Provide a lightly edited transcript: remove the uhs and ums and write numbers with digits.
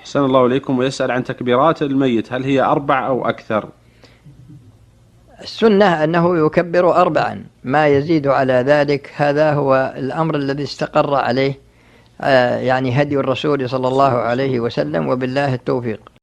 أحسن الله إليكم. ويسأل عن تكبيرات الميت، هل هي 4 أو أكثر؟ السنة أنه يكبر 4، ما يزيد على ذلك هذا هو الأمر الذي استقر عليه يعني هدي الرسول صلى الله عليه وسلم، وبالله التوفيق.